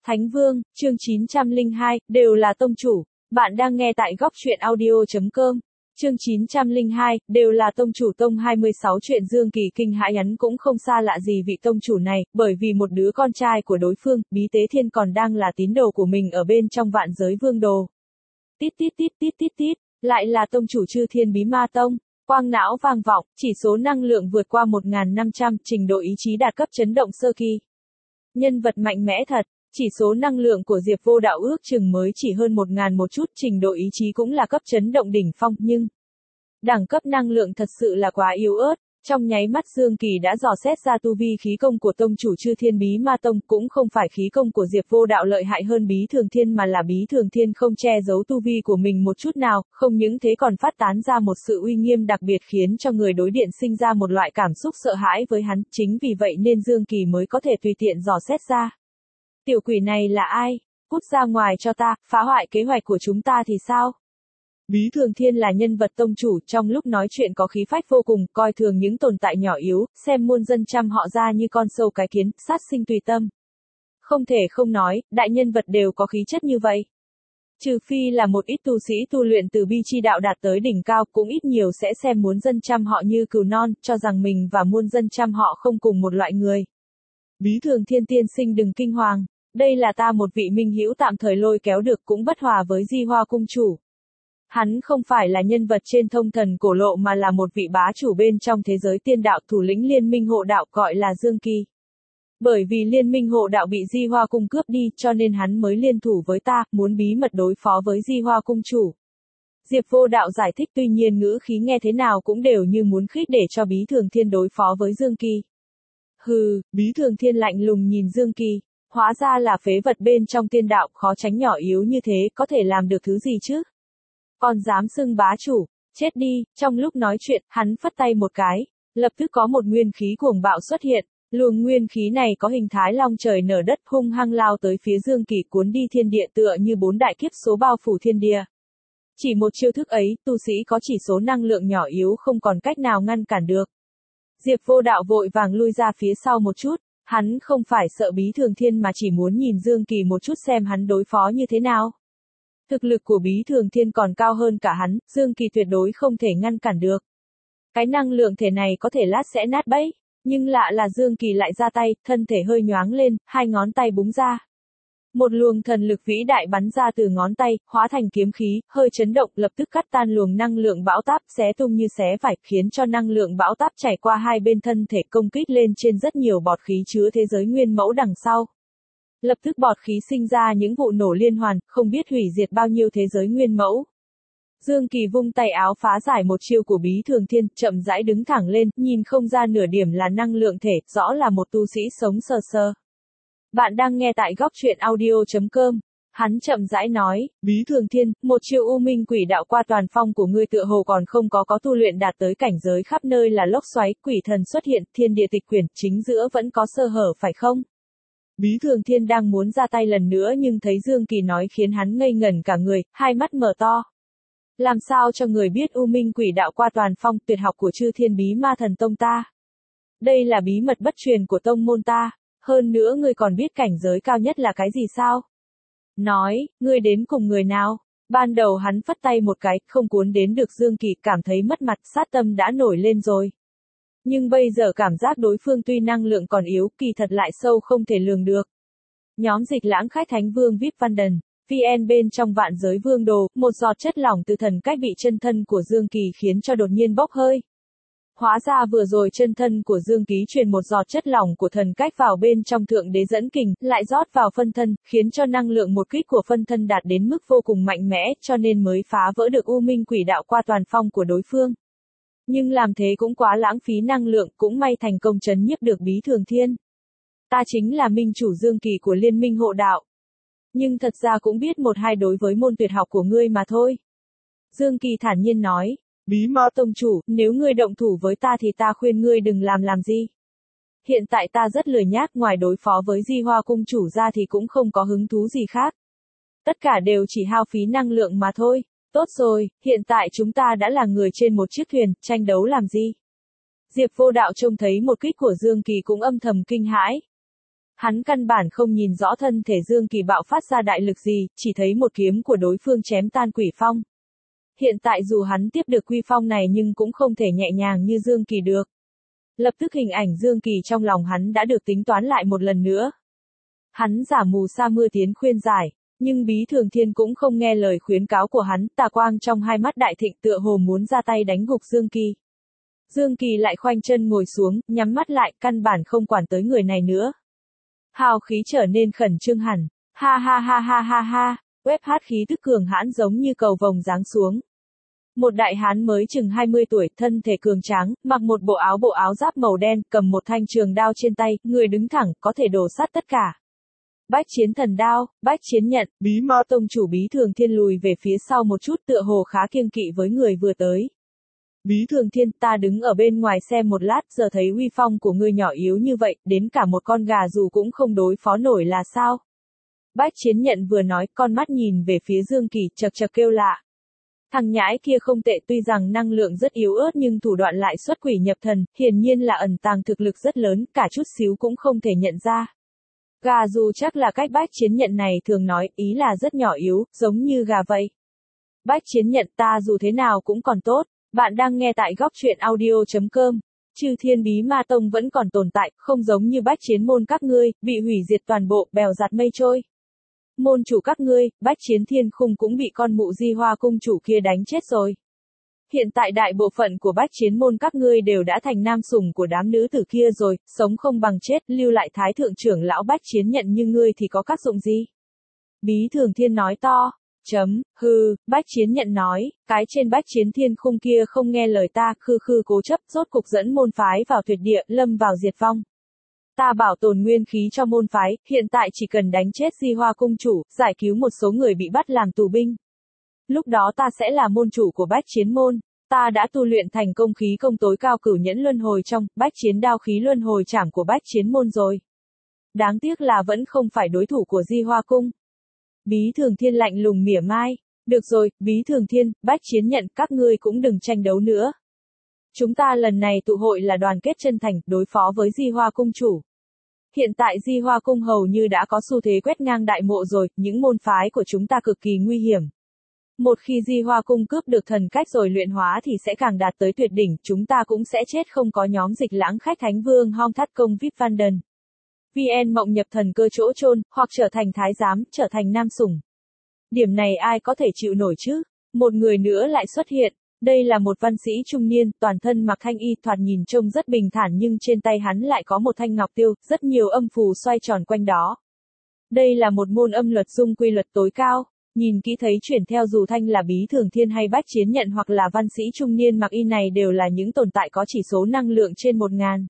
Thánh Vương, chương 902, đều là tông chủ. Bạn đang nghe tại góc truyện audio.com. Chương 902, đều là tông chủ tông 26 chuyện Dương Kỳ kinh hãi hắn cũng không xa lạ gì vị tông chủ này, bởi vì một đứa con trai của đối phương, Bí Tế Thiên còn đang là tín đồ của mình ở bên trong vạn giới vương đồ. Tít tít tít tít tít tít, lại là tông chủ Chư Thiên Bí Ma Tông. Quang não vang vọng, chỉ số năng lượng vượt qua 1.500, trình độ ý chí đạt cấp chấn động sơ kỳ. Nhân vật mạnh mẽ thật. Chỉ số năng lượng của Diệp Vô Đạo ước chừng mới chỉ hơn 1.000 một chút, trình độ ý chí cũng là cấp chấn động đỉnh phong, nhưng đẳng cấp năng lượng thật sự là quá yếu ớt. Trong nháy mắt Dương Kỳ đã dò xét ra tu vi khí công của tông chủ Chư Thiên Bí Ma Tông, cũng không phải khí công của Diệp Vô Đạo lợi hại hơn Bí Thường Thiên mà là Bí Thường Thiên không che giấu tu vi của mình một chút nào, không những thế còn phát tán ra một sự uy nghiêm đặc biệt khiến cho người đối diện sinh ra một loại cảm xúc sợ hãi với hắn, chính vì vậy nên Dương Kỳ mới có thể tùy tiện dò xét ra. Tiểu quỷ này là ai? Cút ra ngoài cho ta, phá hoại kế hoạch của chúng ta thì sao? Bí Thường Thiên là nhân vật tông chủ, trong lúc nói chuyện có khí phách vô cùng, coi thường những tồn tại nhỏ yếu, xem muôn dân trăm họ ra như con sâu cái kiến, sát sinh tùy tâm. Không thể không nói, đại nhân vật đều có khí chất như vậy. Trừ phi là một ít tu sĩ tu luyện từ bi chi đạo đạt tới đỉnh cao, cũng ít nhiều sẽ xem muôn dân trăm họ như cừu non, cho rằng mình và muôn dân trăm họ không cùng một loại người. Bí Thường Thiên tiên sinh đừng kinh hoàng, đây là ta một vị minh hữu tạm thời lôi kéo được cũng bất hòa với Di Hoa cung chủ. Hắn không phải là nhân vật trên thông thần cổ lộ mà là một vị bá chủ bên trong thế giới tiên đạo, thủ lĩnh liên minh hộ đạo gọi là Dương Kỳ. Bởi vì liên minh hộ đạo bị Di Hoa cung cướp đi cho nên hắn mới liên thủ với ta, muốn bí mật đối phó với Di Hoa cung chủ. Diệp Vô Đạo giải thích, tuy nhiên ngữ khí nghe thế nào cũng đều như muốn khích để cho Bí Thường Thiên đối phó với Dương Kỳ. Hừ, Bí Thường Thiên lạnh lùng nhìn Dương Kỳ, hóa ra là phế vật bên trong tiên đạo, khó tránh nhỏ yếu như thế, có thể làm được thứ gì chứ? Còn dám xưng bá chủ, chết đi. Trong lúc nói chuyện, hắn phất tay một cái, lập tức có một nguyên khí cuồng bạo xuất hiện, luồng nguyên khí này có hình thái long trời nở đất, hung hăng lao tới phía Dương Kỳ, cuốn đi thiên địa tựa như 4 đại kiếp số bao phủ thiên địa. Chỉ một chiêu thức ấy, tu sĩ có chỉ số năng lượng nhỏ yếu không còn cách nào ngăn cản được. Diệp Vô Đạo vội vàng lui ra phía sau một chút, hắn không phải sợ Bí Thường Thiên mà chỉ muốn nhìn Dương Kỳ một chút xem hắn đối phó như thế nào. Thực lực của Bí Thường Thiên còn cao hơn cả hắn, Dương Kỳ tuyệt đối không thể ngăn cản được. Cái năng lượng thể này có thể lát sẽ nát bẫy, nhưng lạ là Dương Kỳ lại ra tay, thân thể hơi nhoáng lên, hai ngón tay búng ra. Một luồng thần lực vĩ đại bắn ra từ ngón tay, hóa thành kiếm khí, hơi chấn động, lập tức cắt tan luồng năng lượng bão táp, xé tung như xé vải, khiến cho năng lượng bão táp chảy qua hai bên thân thể, công kích lên trên rất nhiều bọt khí chứa thế giới nguyên mẫu đằng sau. Lập tức bọt khí sinh ra những vụ nổ liên hoàn, không biết hủy diệt bao nhiêu thế giới nguyên mẫu. Dương Kỳ vung tay áo phá giải một chiêu của Bí Thường Thiên, chậm rãi đứng thẳng lên, nhìn không ra nửa điểm là năng lượng thể, rõ là một tu sĩ sống sờ sờ. Bạn đang nghe tại góc truyện audio.com. Hắn chậm rãi nói, Bí Thường Thiên, một chiêu U Minh Quỷ Đạo qua toàn phong của ngươi tựa hồ còn không có tu luyện đạt tới cảnh giới khắp nơi là lốc xoáy, quỷ thần xuất hiện, thiên địa tịch quyển, chính giữa vẫn có sơ hở phải không? Bí Thường Thiên đang muốn ra tay lần nữa nhưng thấy Dương Kỳ nói khiến hắn ngây ngẩn cả người, hai mắt mở to. Làm sao cho người biết U Minh Quỷ Đạo qua toàn phong, tuyệt học của Chư Thiên Bí Ma Thần Tông ta? Đây là bí mật bất truyền của tông môn ta, hơn nữa ngươi còn biết cảnh giới cao nhất là cái gì sao? Nói, ngươi đến cùng người nào? Ban đầu hắn phất tay một cái, không cuốn đến được Dương Kỳ, cảm thấy mất mặt, sát tâm đã nổi lên rồi. Nhưng bây giờ cảm giác đối phương tuy năng lượng còn yếu, kỳ thật lại sâu không thể lường được. Nhóm Dịch Lãng khách Thánh Vương VIP Văn Đần, VN bên trong vạn giới vương đồ, một giọt chất lỏng từ thần cách bị chân thân của Dương Kỳ khiến cho đột nhiên bốc hơi. Hóa ra vừa rồi chân thân của Dương Kỳ truyền một giọt chất lỏng của thần cách vào bên trong thượng đế dẫn kình, lại rót vào phân thân, khiến cho năng lượng một kích của phân thân đạt đến mức vô cùng mạnh mẽ, cho nên mới phá vỡ được U Minh Quỷ Đạo qua toàn phong của đối phương. Nhưng làm thế cũng quá lãng phí năng lượng, cũng may thành công trấn nhiếp được Bí Thường Thiên. Ta chính là minh chủ Dương Kỳ của liên minh hộ đạo. Nhưng thật ra cũng biết một hai đối với môn tuyệt học của ngươi mà thôi. Dương Kỳ thản nhiên nói, Bí Ma tông chủ, nếu ngươi động thủ với ta thì ta khuyên ngươi đừng làm gì. Hiện tại ta rất lười nhác, ngoài đối phó với Di Hoa cung chủ ra thì cũng không có hứng thú gì khác. Tất cả đều chỉ hao phí năng lượng mà thôi. Tốt rồi, hiện tại chúng ta đã là người trên một chiếc thuyền, tranh đấu làm gì? Diệp Vô Đạo trông thấy một kích của Dương Kỳ cũng âm thầm kinh hãi. Hắn căn bản không nhìn rõ thân thể Dương Kỳ bạo phát ra đại lực gì, chỉ thấy một kiếm của đối phương chém tan quỷ phong. Hiện tại dù hắn tiếp được quy phong này nhưng cũng không thể nhẹ nhàng như Dương Kỳ được. Lập tức hình ảnh Dương Kỳ trong lòng hắn đã được tính toán lại một lần nữa. Hắn giả mù sa mưa tiến khuyên giải, nhưng Bí Thường Thiên cũng không nghe lời khuyến cáo của hắn, tà quang trong hai mắt đại thịnh tựa hồ muốn ra tay đánh gục Dương Kỳ. Dương Kỳ lại khoanh chân ngồi xuống, nhắm mắt lại, căn bản không quản tới người này nữa. Hào khí trở nên khẩn trương hẳn, ha ha ha ha ha ha, web hát khí tức cường hãn giống như cầu vồng giáng xuống. Một đại hán mới chừng 20 tuổi, thân thể cường tráng, mặc một bộ áo giáp màu đen, cầm một thanh trường đao trên tay, người đứng thẳng, có thể đổ sát tất cả. Bách chiến thần đao, bách chiến nhận, Bí Ma Tông chủ Bí Thường Thiên lùi về phía sau một chút tựa hồ khá kiêng kỵ với người vừa tới. Bí Thường Thiên, ta đứng ở bên ngoài xem một lát, giờ thấy uy phong của ngươi nhỏ yếu như vậy, đến cả một con gà dù cũng không đối phó nổi là sao? Bách chiến nhận vừa nói, con mắt nhìn về phía Dương Kỳ, chật chật kêu lạ. Thằng nhãi kia không tệ, tuy rằng năng lượng rất yếu ớt nhưng thủ đoạn lại xuất quỷ nhập thần, hiển nhiên là ẩn tàng thực lực rất lớn, cả chút xíu cũng không thể nhận ra. Gà dù chắc là cách bách chiến nhận này thường nói, ý là rất nhỏ yếu, giống như gà vậy. Bách chiến nhận, ta dù thế nào cũng còn tốt. Bạn đang nghe tại góc truyện audio.com. Chư Thiên Bí Ma Tông vẫn còn tồn tại, không giống như bách chiến môn các ngươi, bị hủy diệt toàn bộ, bèo giặt mây trôi. Môn chủ các ngươi, bách chiến thiên khung cũng bị con mụ Di Hoa cung chủ kia đánh chết rồi. Hiện tại đại bộ phận của bách chiến môn các ngươi đều đã thành nam sủng của đám nữ tử kia rồi, sống không bằng chết, lưu lại thái thượng trưởng lão bách chiến nhận như ngươi thì có tác dụng gì? Bí Thường Thiên nói to. Bách chiến nhận nói, cái trên bách chiến thiên khung kia không nghe lời ta, khư khư cố chấp, rốt cục dẫn môn phái vào tuyệt địa, lâm vào diệt vong. Ta bảo tồn nguyên khí cho môn phái, hiện tại chỉ cần đánh chết Di Hoa cung chủ, giải cứu một số người bị bắt làm tù binh. Lúc đó ta sẽ là môn chủ của bách chiến môn, ta đã tu luyện thành công khí công tối cao cửu nhẫn luân hồi trong, bách chiến đao khí luân hồi trảm của bách chiến môn rồi. Đáng tiếc là vẫn không phải đối thủ của Di Hoa cung. Bí Thường Thiên lạnh lùng mỉa mai. Được rồi, Bí Thường Thiên, bách chiến nhận, các ngươi cũng đừng tranh đấu nữa. Chúng ta lần này tụ hội là đoàn kết chân thành, đối phó với Di Hoa cung chủ. Hiện tại Di Hoa cung hầu như đã có xu thế quét ngang đại mộ rồi, những môn phái của chúng ta cực kỳ nguy hiểm. Một khi Di Hoa cung cướp được thần cách rồi luyện hóa thì sẽ càng đạt tới tuyệt đỉnh, chúng ta cũng sẽ chết không có nhóm dịch lãng khách Thánh Vương Hong Thắt Công Vip Van Den. VN mộng nhập thần cơ chỗ chôn, hoặc trở thành thái giám, trở thành nam sủng. Điểm này ai có thể chịu nổi chứ? Một người nữa lại xuất hiện. Đây là một văn sĩ trung niên, toàn thân mặc thanh y, thoạt nhìn trông rất bình thản nhưng trên tay hắn lại có một thanh ngọc tiêu, rất nhiều âm phù xoay tròn quanh đó. Đây là một môn âm luật dung quy luật tối cao. Nhìn kỹ thấy chuyển theo dù thanh là Bí Thường Thiên hay bách chiến nhận hoặc là văn sĩ trung niên mặc y này đều là những tồn tại có chỉ số năng lượng trên 1000.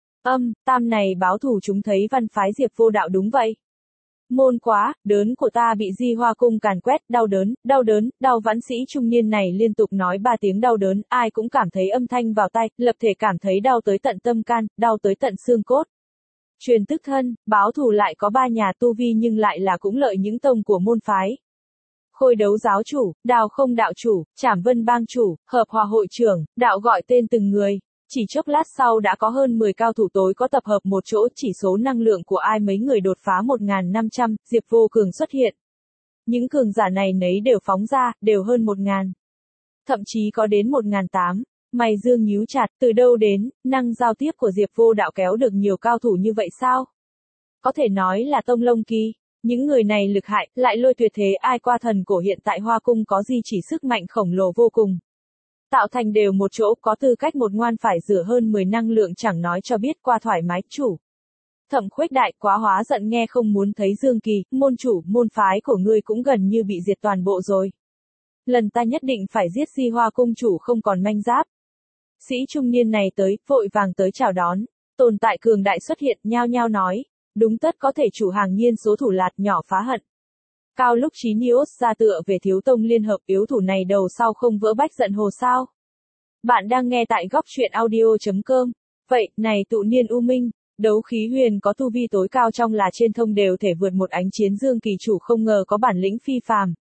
Tam này báo thù chúng thấy văn phái Diệp Vô Đạo đúng vậy. Môn quá, đớn của ta bị Di Hoa cung càn quét, đau đớn, đau văn sĩ trung niên này liên tục nói 3 tiếng đau đớn, ai cũng cảm thấy âm thanh vào tai, lập thể cảm thấy đau tới tận tâm can, đau tới tận xương cốt. Truyền tức thân, báo thù lại có 3 nhà tu vi nhưng lại là cũng lợi những tông của môn phái. Khôi đấu giáo chủ, Đào Không đạo chủ, Trảm Vân bang chủ, Hợp Hòa hội trưởng, đạo gọi tên từng người. Chỉ chốc lát sau đã có hơn 10 cao thủ tối có tập hợp một chỗ, chỉ số năng lượng của ai mấy người đột phá 1500, Diệp Vô Cường xuất hiện. Những cường giả này nấy đều phóng ra, đều hơn 1000. Thậm chí có đến 1008. Mày Dương nhíu chặt, từ đâu đến, năng giao tiếp của Diệp Vô Đạo kéo được nhiều cao thủ như vậy sao? Có thể nói là tông lông kỳ. Những người này lực hại, lại lôi tuyệt thế ai qua thần cổ hiện tại Hoa cung có gì chỉ sức mạnh khổng lồ vô cùng. Tạo thành đều một chỗ có tư cách một ngoan phải rửa hơn 10 năng lượng chẳng nói cho biết qua thoải mái chủ. Thẩm Khuếch Đại quá hóa giận nghe không muốn thấy Dương Kỳ, môn chủ, môn phái của ngươi cũng gần như bị diệt toàn bộ rồi. Lần ta nhất định phải giết Di Hoa cung chủ không còn manh giáp. Sĩ trung niên này tới, vội vàng tới chào đón, tồn tại cường đại xuất hiện, nhao nhao nói, đúng tất có thể chủ hàng nhiên số thủ lạt nhỏ phá hận. Cao lúc Chí Nios ra tựa về thiếu tông liên hợp yếu thủ này đầu sau không vỡ bách giận hồ sao. Bạn đang nghe tại góc truyện audio.com. Vậy, này tụ niên U Minh, đấu khí huyền có tu vi tối cao trong là trên thông đều thể vượt một ánh chiến Dương Kỳ chủ không ngờ có bản lĩnh phi phàm.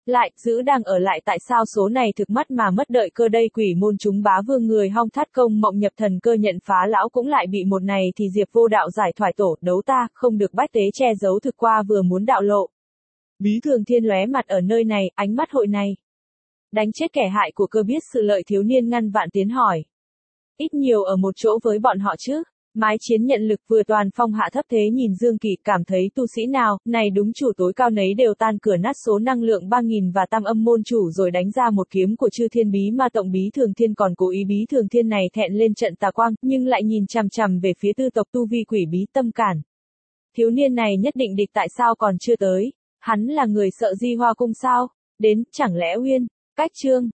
Lại, giữ đang ở lại tại sao số này thực mắt mà mất đợi cơ đây quỷ môn chúng bá vương người hong thắt công mộng nhập thần cơ nhận phá lão cũng lại bị một này thì Diệp vô đạo giải thoại tổ, đấu ta, không được bách tế che giấu thực qua vừa muốn đạo lộ. Bí Thường Thiên lóe mặt ở nơi này, ánh mắt hội này. Đánh chết kẻ hại của cơ biết sự lợi thiếu niên ngăn vạn tiến hỏi. Ít nhiều ở một chỗ với bọn họ chứ. Mái chiến nhận lực vừa toàn phong hạ thấp thế nhìn Dương Kỳ cảm thấy tu sĩ nào, này đúng chủ tối cao nấy đều tan cửa nát số năng lượng 3000 và tam âm môn chủ rồi đánh ra một kiếm của chư thiên bí ma tổng Bí Thường Thiên còn cố ý Bí Thường Thiên này thẹn lên trận tà quang, nhưng lại nhìn chằm chằm về phía tư tộc tu vi quỷ bí tâm cản. Thiếu niên này nhất định địch tại sao còn chưa tới, hắn là người sợ Di Hoa Cung sao, đến, chẳng lẽ Uyên, Cách Chương.